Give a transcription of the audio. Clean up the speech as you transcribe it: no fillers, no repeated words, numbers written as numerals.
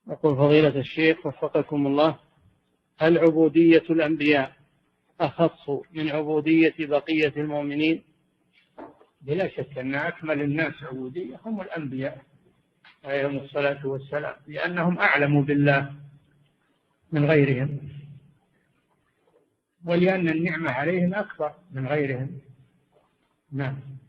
يقول فضيلة الشيخ وفقكم الله: هل عبودية الأنبياء أخص من عبودية بقية المؤمنين؟ بلا شك أن أكمل الناس عبودية هم الأنبياء عليهم الصلاة والسلام، لأنهم أعلم بالله من غيرهم، ولأن النعمة عليهم أكبر من غيرهم. نعم.